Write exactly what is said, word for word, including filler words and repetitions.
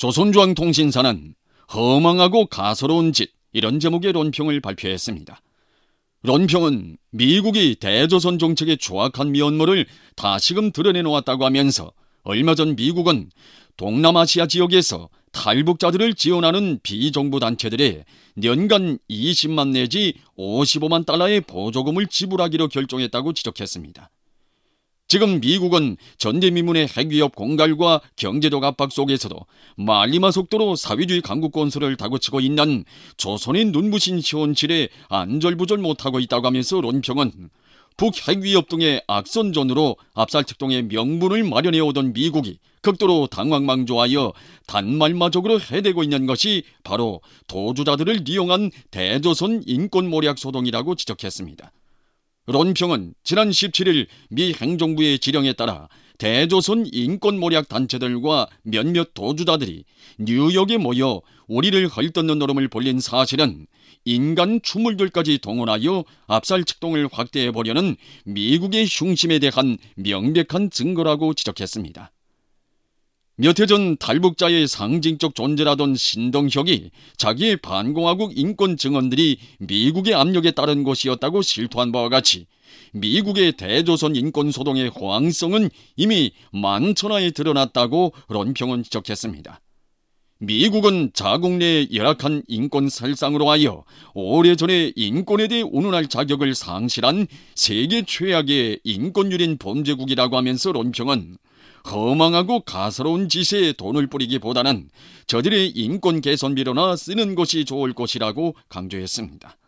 조선중앙통신사는 허망하고 가소로운 짓, 이런 제목의論평을 발표했습니다.論평은 미국이 대조선 정책의 추악한 면모를 다시금 드러내놓았다고 하면서 얼마 전 미국은 동남아시아 지역에서 탈북자들을 지원하는 비정부 단체들에 년간 이십만 내지 오십오만 달러의 보조금을 지불하기로 결정했다고 지적했습니다. 지금 미국은 전대미문의 핵위협 공갈과 경제적 압박 속에서도 말리마 속도로 사회주의 강국 건설을 다그치고 있는 조선의 눈부신 현실에 안절부절 못하고 있다고 하면서論평은 북핵위협 등의 악선전으로 압살특동의 명분을 마련해오던 미국이 극도로 당황망조하여 단말마적으로 해대고 있는 것이 바로 도주자들을 이용한 대조선 인권모략 소동이라고 지적했습니다.論평은 지난 십칠일 미 행정부의 지령에 따라 대조선 인권모략 단체들과 몇몇 도주자들이 뉴욕에 모여 우리를 헐뜯는 노름을 벌린 사실은 인간 추물들까지 동원하여 압살측동을 확대해보려는 미국의 흉심에 대한 명백한 증거라고 지적했습니다. 몇 해 전 탈북자의 상징적 존재라던 신동혁이 자기의 반공화국 인권 증언들이 미국의 압력에 따른 것이었다고 실토한 바와 같이 미국의 대조선 인권소동의 호황성은 이미 만천하에 드러났다고論평은 지적했습니다. 미국은 자국 내의 열악한 인권 살상으로 하여 오래전에 인권에 대해 운운할 자격을 상실한 세계 최악의 인권유린 범죄국이라고 하면서論평은 허망하고 가소로운 짓에 돈을 뿌리기보다는 저들의 인권 개선 비로나 쓰는 것이 좋을 것이라고 강조했습니다.